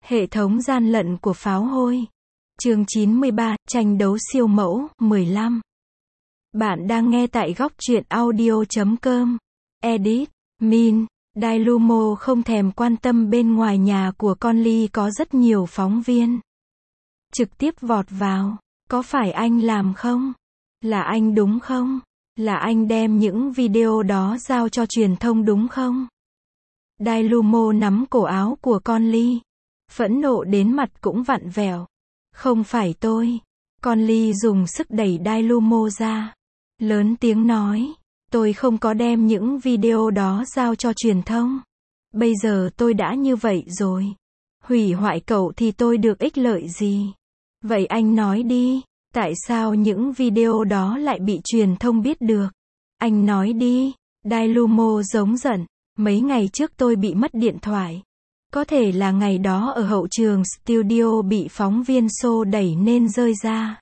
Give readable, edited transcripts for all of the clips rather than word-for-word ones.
Hệ thống gian lận của pháo hôi. Chương 93, tranh đấu siêu mẫu, 15. Bạn đang nghe tại góc truyện audio.com. Edit, Min, Dailumo không thèm quan tâm bên ngoài nhà của con Ly có rất nhiều phóng viên. Trực tiếp vọt vào. Có phải anh làm không? Là anh đúng không? Là anh đem những video đó giao cho truyền thông đúng không? Dailumo nắm cổ áo của con Ly. Phẫn nộ đến mặt cũng vặn vẹo. Không phải tôi. Con Ly dùng sức đẩy Dailumo ra. Lớn tiếng nói. Tôi không có đem những video đó giao cho truyền thông. Bây giờ tôi đã như vậy rồi. Hủy hoại cậu thì tôi được ích lợi gì? Vậy anh nói đi. Tại sao những video đó lại bị truyền thông biết được? Anh nói đi. Dailumo giống giận. Mấy ngày trước tôi bị mất điện thoại. Có thể là ngày đó ở hậu trường studio bị phóng viên xô đẩy nên rơi ra.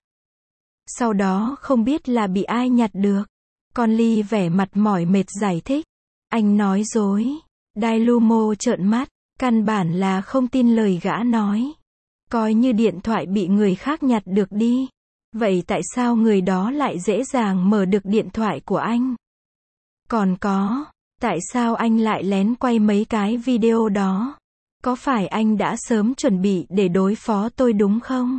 Sau đó không biết là bị ai nhặt được. Con Ly vẻ mặt mỏi mệt giải thích. Anh nói dối. Dailumo trợn mắt. Căn bản là không tin lời gã nói. Coi như điện thoại bị người khác nhặt được đi. Vậy tại sao người đó lại dễ dàng mở được điện thoại của anh? Còn có, tại sao anh lại lén quay mấy cái video đó? Có phải anh đã sớm chuẩn bị để đối phó tôi đúng không?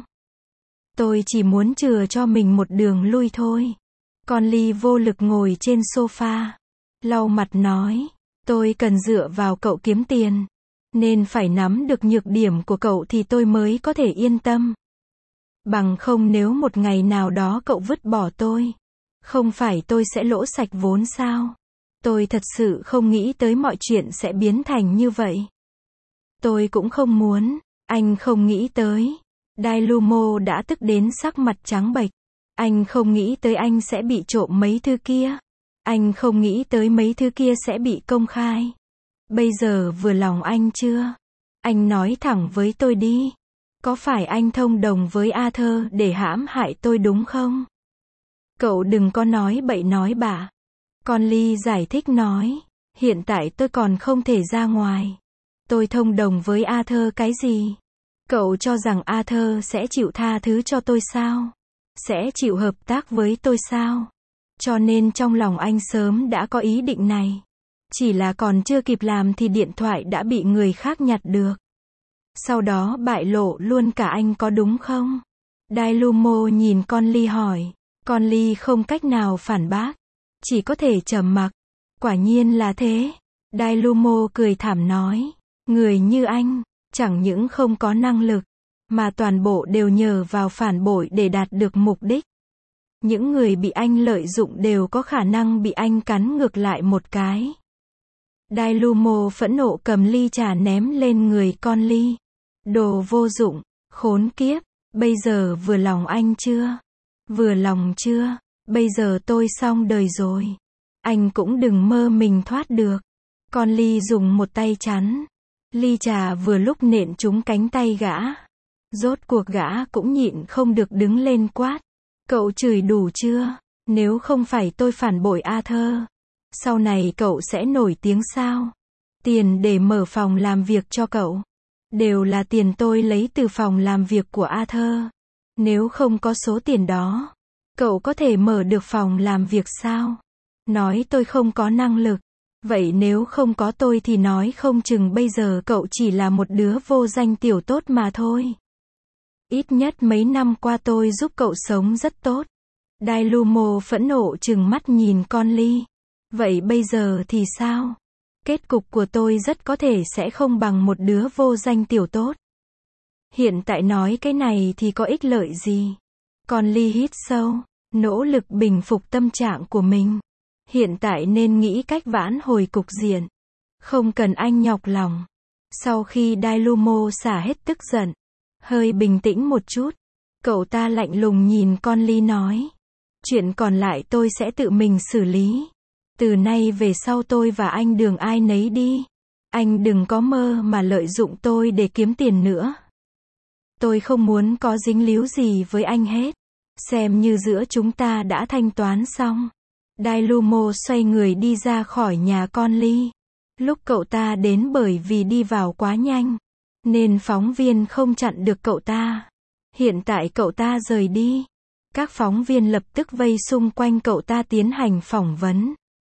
Tôi chỉ muốn chừa cho mình một đường lui thôi. Con Ly vô lực ngồi trên sofa. Lau mặt nói, tôi cần dựa vào cậu kiếm tiền. Nên phải nắm được nhược điểm của cậu thì tôi mới có thể yên tâm. Bằng không nếu một ngày nào đó cậu vứt bỏ tôi, không phải tôi sẽ lỗ sạch vốn sao? Tôi thật sự không nghĩ tới mọi chuyện sẽ biến thành như vậy. Tôi cũng không muốn, anh không nghĩ tới. Dailumo đã tức đến sắc mặt trắng bệch. Anh không nghĩ tới anh sẽ bị trộm mấy thứ kia. Anh không nghĩ tới mấy thứ kia sẽ bị công khai. Bây giờ vừa lòng anh chưa? Anh nói thẳng với tôi đi. Có phải anh thông đồng với Arthur để hãm hại tôi đúng không? Cậu đừng có nói bậy nói bạ. Con Ly giải thích nói. Hiện tại tôi còn không thể ra ngoài. Tôi thông đồng với Arthur cái gì? Cậu cho rằng Arthur sẽ chịu tha thứ cho tôi sao? Sẽ chịu hợp tác với tôi sao? Cho nên trong lòng anh sớm đã có ý định này. Chỉ là còn chưa kịp làm thì điện thoại đã bị người khác nhặt được. Sau đó bại lộ luôn cả anh có đúng không? Dailumo nhìn con Ly hỏi. Con Ly không cách nào phản bác. Chỉ có thể trầm mặc. Quả nhiên là thế. Dailumo cười thảm nói. Người như anh, chẳng những không có năng lực, mà toàn bộ đều nhờ vào phản bội để đạt được mục đích. Những người bị anh lợi dụng đều có khả năng bị anh cắn ngược lại một cái. Dailumo phẫn nộ cầm ly trà ném lên người con Ly. Đồ vô dụng, khốn kiếp, bây giờ vừa lòng anh chưa? Vừa lòng chưa? Bây giờ tôi xong đời rồi. Anh cũng đừng mơ mình thoát được. Con Ly dùng một tay chắn. Ly trà vừa lúc nện trúng cánh tay gã. Rốt cuộc gã cũng nhịn không được đứng lên quát. Cậu chửi đủ chưa? Nếu không phải tôi phản bội Arthur, sau này cậu sẽ nổi tiếng sao? Tiền để mở phòng làm việc cho cậu đều là tiền tôi lấy từ phòng làm việc của Arthur. Nếu không có số tiền đó, cậu có thể mở được phòng làm việc sao? Nói tôi không có năng lực. Vậy nếu không có tôi thì nói không chừng bây giờ cậu chỉ là một đứa vô danh tiểu tốt mà thôi. Ít nhất mấy năm qua tôi giúp cậu sống rất tốt. Dailumo phẫn nộ trừng mắt nhìn con Ly. Vậy bây giờ thì sao? Kết cục của tôi rất có thể sẽ không bằng một đứa vô danh tiểu tốt. Hiện tại nói cái này thì có ích lợi gì? Con Ly hít sâu, nỗ lực bình phục tâm trạng của mình. Hiện tại nên nghĩ cách vãn hồi cục diện. Không cần anh nhọc lòng. Sau khi Dailumo xả hết tức giận, hơi bình tĩnh một chút, cậu ta lạnh lùng nhìn con Ly nói. Chuyện còn lại tôi sẽ tự mình xử lý. Từ nay về sau tôi và anh đường ai nấy đi. Anh đừng có mơ mà lợi dụng tôi để kiếm tiền nữa. Tôi không muốn có dính líu gì với anh hết. Xem như giữa chúng ta đã thanh toán xong. Dailumo xoay người đi ra khỏi nhà con Ly. Lúc cậu ta đến bởi vì đi vào quá nhanh, nên phóng viên không chặn được cậu ta. Hiện tại cậu ta rời đi. Các phóng viên lập tức vây xung quanh cậu ta tiến hành phỏng vấn.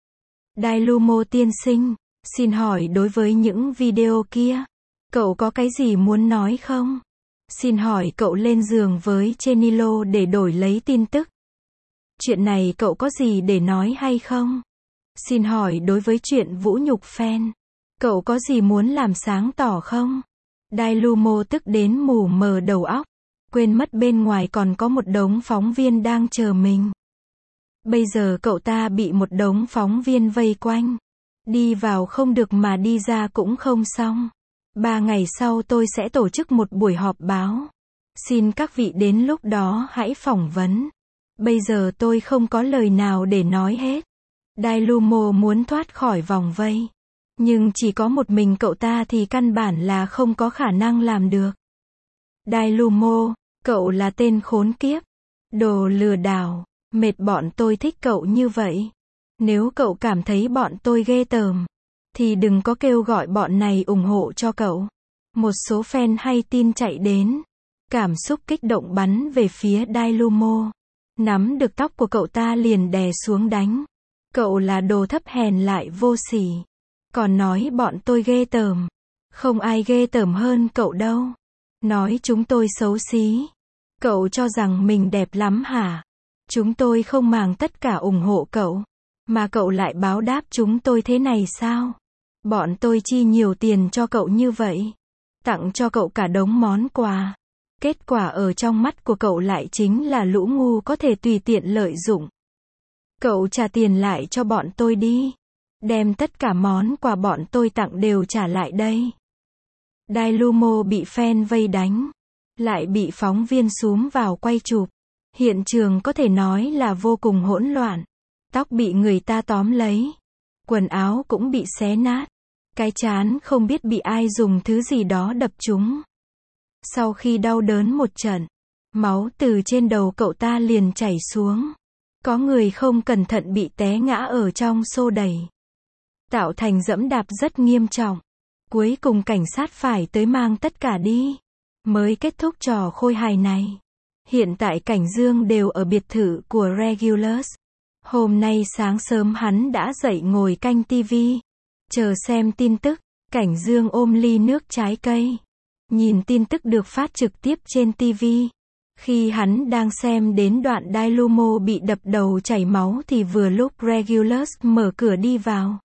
Dailumo tiên sinh, xin hỏi đối với những video kia, cậu có cái gì muốn nói không? Xin hỏi cậu lên giường với Chenilo để đổi lấy tin tức. Chuyện này cậu có gì để nói hay không? Xin hỏi đối với chuyện vũ nhục fan, cậu có gì muốn làm sáng tỏ không? Dailumo tức đến mù mờ đầu óc, quên mất bên ngoài còn có một đống phóng viên đang chờ mình. Bây giờ cậu ta bị một đống phóng viên vây quanh. Đi vào không được mà đi ra cũng không xong. 3 ngày sau tôi sẽ tổ chức một buổi họp báo. Xin các vị đến lúc đó hãy phỏng vấn. Bây giờ tôi không có lời nào để nói hết. Dailumo muốn thoát khỏi vòng vây. Nhưng chỉ có một mình cậu ta thì căn bản là không có khả năng làm được. Dailumo, cậu là tên khốn kiếp. Đồ lừa đảo. Mệt bọn tôi thích cậu như vậy. Nếu cậu cảm thấy bọn tôi ghê tởm, thì đừng có kêu gọi bọn này ủng hộ cho cậu. Một số fan hay tin chạy đến. Cảm xúc kích động bắn về phía Dailumo. Nắm được tóc của cậu ta liền đè xuống đánh. Cậu là đồ thấp hèn lại vô sỉ. Còn nói bọn tôi ghê tởm. Không ai ghê tởm hơn cậu đâu. Nói chúng tôi xấu xí. Cậu cho rằng mình đẹp lắm hả? Chúng tôi không màng tất cả ủng hộ cậu. Mà cậu lại báo đáp chúng tôi thế này sao? Bọn tôi chi nhiều tiền cho cậu như vậy. Tặng cho cậu cả đống món quà. Kết quả ở trong mắt của cậu lại chính là lũ ngu có thể tùy tiện lợi dụng. Cậu trả tiền lại cho bọn tôi đi. Đem tất cả món quà bọn tôi tặng đều trả lại đây. Dailumo bị fan vây đánh. Lại bị phóng viên xúm vào quay chụp. Hiện trường có thể nói là vô cùng hỗn loạn. Tóc bị người ta tóm lấy. Quần áo cũng bị xé nát. Cái trán không biết bị ai dùng thứ gì đó đập trúng. Sau khi đau đớn một trận, máu từ trên đầu cậu ta liền chảy xuống. Có người không cẩn thận bị té ngã ở trong xô đẩy. Tạo thành giẫm đạp rất nghiêm trọng. Cuối cùng cảnh sát phải tới mang tất cả đi. Mới kết thúc trò khôi hài này. Hiện tại Cảnh Dương đều ở biệt thự của Regulus. Hôm nay sáng sớm hắn đã dậy ngồi canh tivi. Chờ xem tin tức. Cảnh Dương ôm ly nước trái cây. Nhìn tin tức được phát trực tiếp trên tivi. Khi hắn đang xem đến đoạn Dailumo bị đập đầu chảy máu thì vừa lúc Regulus mở cửa đi vào.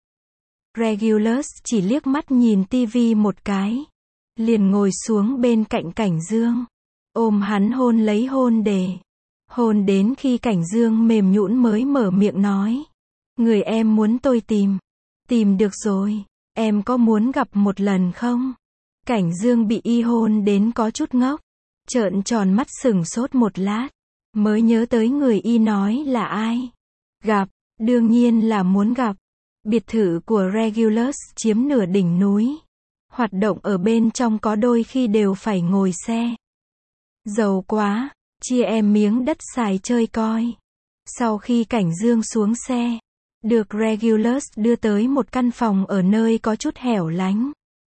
Regulus chỉ liếc mắt nhìn tivi một cái. Liền ngồi xuống bên cạnh Cảnh Dương. Ôm hắn hôn lấy hôn đề. Hôn đến khi Cảnh Dương mềm nhũn mới mở miệng nói. Người em muốn tôi tìm. Tìm được rồi. Em có muốn gặp một lần không? Cảnh Dương bị y hôn đến có chút ngốc. Trợn tròn mắt sửng sốt một lát. Mới nhớ tới người y nói là ai. Gặp. Đương nhiên là muốn gặp. Biệt thự của Regulus chiếm nửa đỉnh núi. Hoạt động ở bên trong có đôi khi đều phải ngồi xe. Giàu quá. Chia em miếng đất xài chơi coi. Sau khi Cảnh Dương xuống xe, được Regulus đưa tới một căn phòng ở nơi có chút hẻo lánh.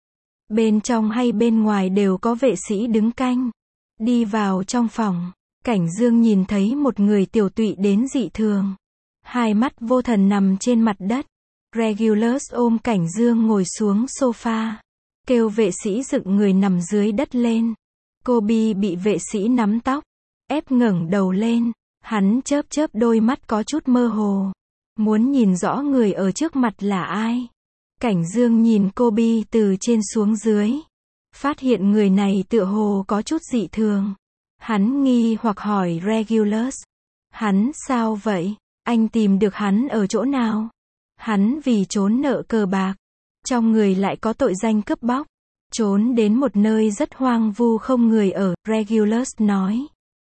Bên trong hay bên ngoài đều có vệ sĩ đứng canh. Đi vào trong phòng, Cảnh Dương nhìn thấy một người tiểu tụy đến dị thường. Hai mắt vô thần nằm trên mặt đất. Regulus ôm Cảnh Dương ngồi xuống sofa. Kêu vệ sĩ dựng người nằm dưới đất lên. Kobe bị vệ sĩ nắm tóc. Ép ngẩng đầu lên. Hắn chớp chớp đôi mắt có chút mơ hồ. Muốn nhìn rõ người ở trước mặt là ai. Cảnh Dương nhìn Kobe từ trên xuống dưới. Phát hiện người này tựa hồ có chút dị thường. Hắn nghi hoặc hỏi Regulus. Hắn sao vậy? Anh tìm được hắn ở chỗ nào? Hắn vì trốn nợ cờ bạc. Trong người lại có tội danh cướp bóc. Trốn đến một nơi rất hoang vu không người ở, Regulus nói.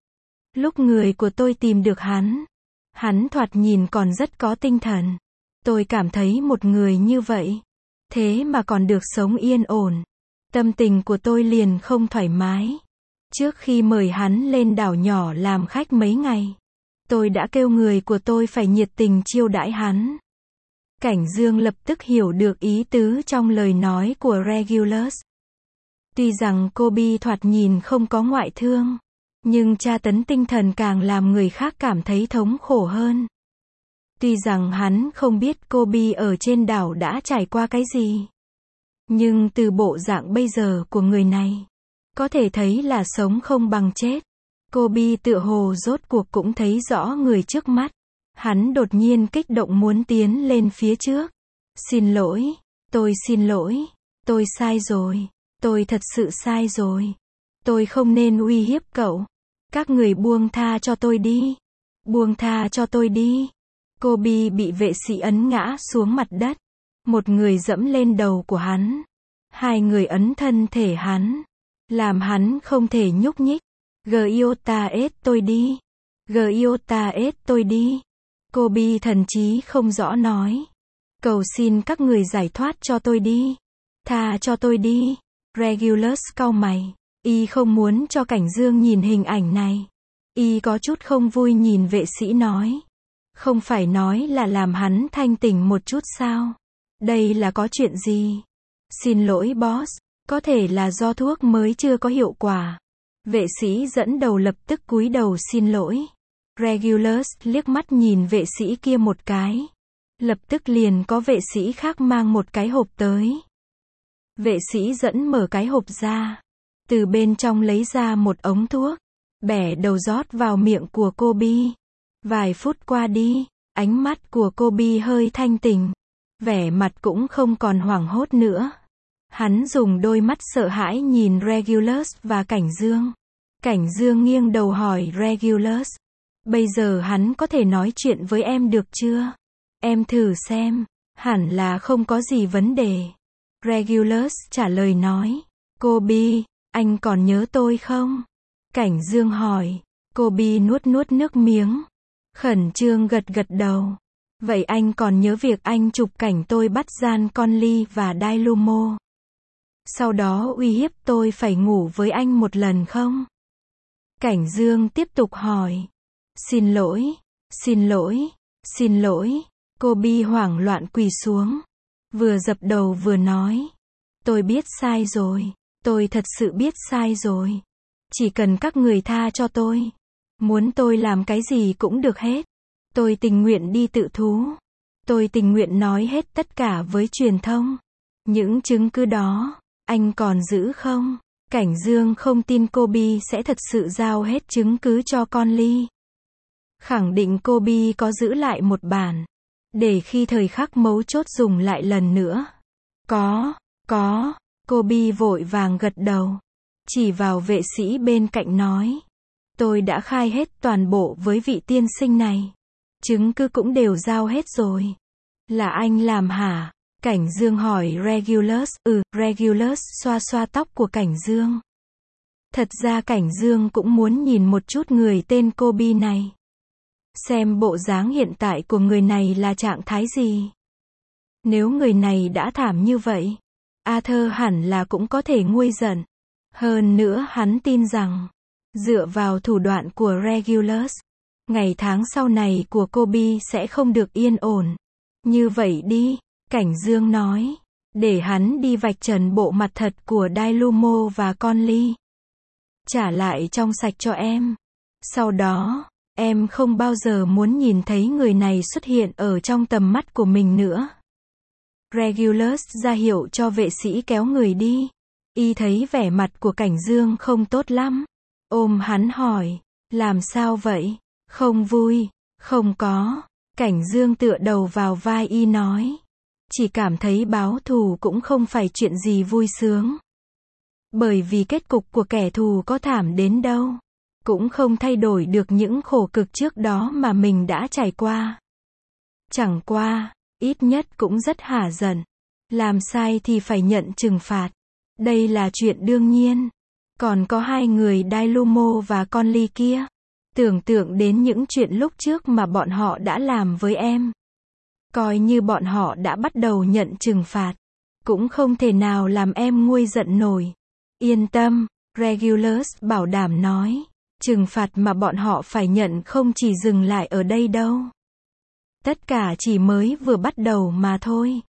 Lúc người của tôi tìm được hắn. Hắn thoạt nhìn còn rất có tinh thần. Tôi cảm thấy một người như vậy. Thế mà còn được sống yên ổn. Tâm tình của tôi liền không thoải mái. Trước khi mời hắn lên đảo nhỏ làm khách mấy ngày. Tôi đã kêu người của tôi phải nhiệt tình chiêu đãi hắn. Cảnh Dương lập tức hiểu được ý tứ trong lời nói của Regulus. Tuy rằng Kobe thoạt nhìn không có ngoại thương, nhưng tra tấn tinh thần càng làm người khác cảm thấy thống khổ hơn. Tuy rằng hắn không biết Kobe ở trên đảo đã trải qua cái gì, nhưng từ bộ dạng bây giờ của người này, có thể thấy là sống không bằng chết. Kobe tựa hồ rốt cuộc cũng thấy rõ người trước mắt. Hắn đột nhiên kích động muốn tiến lên phía trước. Xin lỗi, tôi xin lỗi, tôi sai rồi, tôi thật sự sai rồi. Tôi không nên uy hiếp cậu. Các người buông tha cho tôi đi. Buông tha cho tôi đi. Kobe bị vệ sĩ ấn ngã xuống mặt đất. Một người dẫm lên đầu của hắn. Hai người ấn thân thể hắn, làm hắn không thể nhúc nhích. Giota ết tôi đi. Giota ết tôi đi. Kobe thần trí không rõ nói. Cầu xin các người giải thoát cho tôi đi. Tha cho tôi đi. Regulus cau mày. Y không muốn cho Cảnh Dương nhìn hình ảnh này. Y có chút không vui nhìn vệ sĩ nói. Không phải nói là làm hắn thanh tỉnh một chút sao? Đây là có chuyện gì? Xin lỗi boss, có thể là do thuốc mới chưa có hiệu quả. Vệ sĩ dẫn đầu lập tức cúi đầu xin lỗi. Regulus liếc mắt nhìn vệ sĩ kia một cái. Lập tức liền có vệ sĩ khác mang một cái hộp tới. Vệ sĩ dẫn mở cái hộp ra. Từ bên trong lấy ra một ống thuốc. Bẻ đầu rót vào miệng của Kobe. Vài phút qua đi, ánh mắt của Kobe hơi thanh tỉnh. Vẻ mặt cũng không còn hoảng hốt nữa. Hắn dùng đôi mắt sợ hãi nhìn Regulus và Cảnh Dương. Cảnh Dương nghiêng đầu hỏi Regulus. Bây giờ hắn có thể nói chuyện với em được chưa? Em thử xem. Hẳn là không có gì vấn đề. Regulus trả lời nói. Kobe, anh còn nhớ tôi không? Cảnh Dương hỏi. Kobe nuốt nước miếng. Khẩn trương gật đầu. Vậy anh còn nhớ việc anh chụp cảnh tôi bắt gian Conley và Dailumo? Sau đó uy hiếp tôi phải ngủ với anh một lần không? Cảnh Dương tiếp tục hỏi. Xin lỗi, xin lỗi, xin lỗi. Kobe hoảng loạn quỳ xuống. Vừa dập đầu vừa nói. Tôi biết sai rồi. Tôi thật sự biết sai rồi. Chỉ cần các người tha cho tôi. Muốn tôi làm cái gì cũng được hết. Tôi tình nguyện đi tự thú. Tôi tình nguyện nói hết tất cả với truyền thông. Những chứng cứ đó, anh còn giữ không? Cảnh Dương không tin Kobe sẽ thật sự giao hết chứng cứ cho Conley. Khẳng định Kobe có giữ lại một bản. Để khi thời khắc mấu chốt dùng lại lần nữa. Có. Kobe vội vàng gật đầu. Chỉ vào vệ sĩ bên cạnh nói. Tôi đã khai hết toàn bộ với vị tiên sinh này. Chứng cứ cũng đều giao hết rồi. Là anh làm hả? Cảnh Dương hỏi Regulus. Regulus xoa xoa tóc của Cảnh Dương. Thật ra Cảnh Dương cũng muốn nhìn một chút người tên Kobe này. Xem bộ dáng hiện tại của người này là trạng thái gì. Nếu người này đã thảm như vậy, Arthur hẳn là cũng có thể nguôi giận. Hơn nữa hắn tin rằng, dựa vào thủ đoạn của Regulus, ngày tháng sau này của Kobe sẽ không được yên ổn. Như vậy đi, Cảnh Dương nói, để hắn đi vạch trần bộ mặt thật của Dailumo và Conley. Trả lại trong sạch cho em. Sau đó, em không bao giờ muốn nhìn thấy người này xuất hiện ở trong tầm mắt của mình nữa. Regulus ra hiệu cho vệ sĩ kéo người đi. Y thấy vẻ mặt của Cảnh Dương không tốt lắm. Ôm hắn hỏi, làm sao vậy? Không vui, không có. Cảnh Dương tựa đầu vào vai Y nói. Chỉ cảm thấy báo thù cũng không phải chuyện gì vui sướng. Bởi vì kết cục của kẻ thù có thảm đến đâu, cũng không thay đổi được những khổ cực trước đó mà mình đã trải qua. Chẳng qua, ít nhất cũng rất hả giận. Làm sai thì phải nhận trừng phạt. Đây là chuyện đương nhiên. Còn có hai người Dailumo và Conley kia. Tưởng tượng đến những chuyện lúc trước mà bọn họ đã làm với em. Coi như bọn họ đã bắt đầu nhận trừng phạt. Cũng không thể nào làm em nguôi giận nổi. Yên tâm, Regulus bảo đảm nói. Trừng phạt mà bọn họ phải nhận không chỉ dừng lại ở đây đâu. Tất cả chỉ mới vừa bắt đầu mà thôi.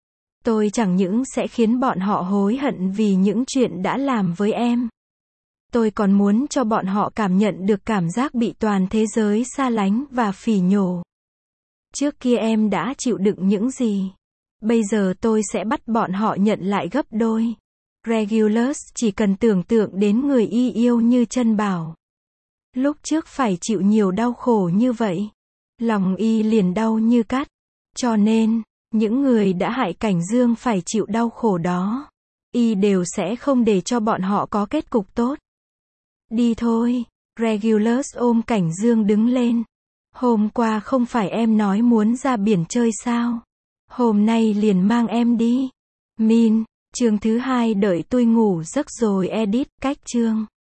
Tôi chẳng những sẽ khiến bọn họ hối hận vì những chuyện đã làm với em. Tôi còn muốn cho bọn họ cảm nhận được cảm giác bị toàn thế giới xa lánh và phỉ nhổ. Trước kia em đã chịu đựng những gì? Bây giờ tôi sẽ bắt bọn họ nhận lại gấp đôi. Regulus chỉ cần tưởng tượng đến người y yêu như Trân Bảo. Lúc trước phải chịu nhiều đau khổ như vậy. Lòng y liền đau như cắt. Cho nên, những người đã hại Cảnh Dương phải chịu đau khổ đó. Y đều sẽ không để cho bọn họ có kết cục tốt. Đi thôi. Regulus ôm Cảnh Dương đứng lên. Hôm qua không phải em nói muốn ra biển chơi sao? Hôm nay liền mang em đi. Min, chương thứ 2 đợi tôi ngủ giấc rồi edit, cách chương.